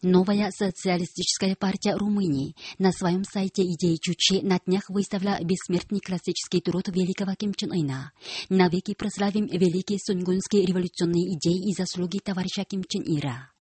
Новая социалистическая партия Румынии на своем сайте «Идеи Чучхе» на днях выставила бессмертный классический труд великого Ким Чен Ына. Навеки прославим великие сунгунские революционные идеи и заслуги товарища Ким Чен Ира.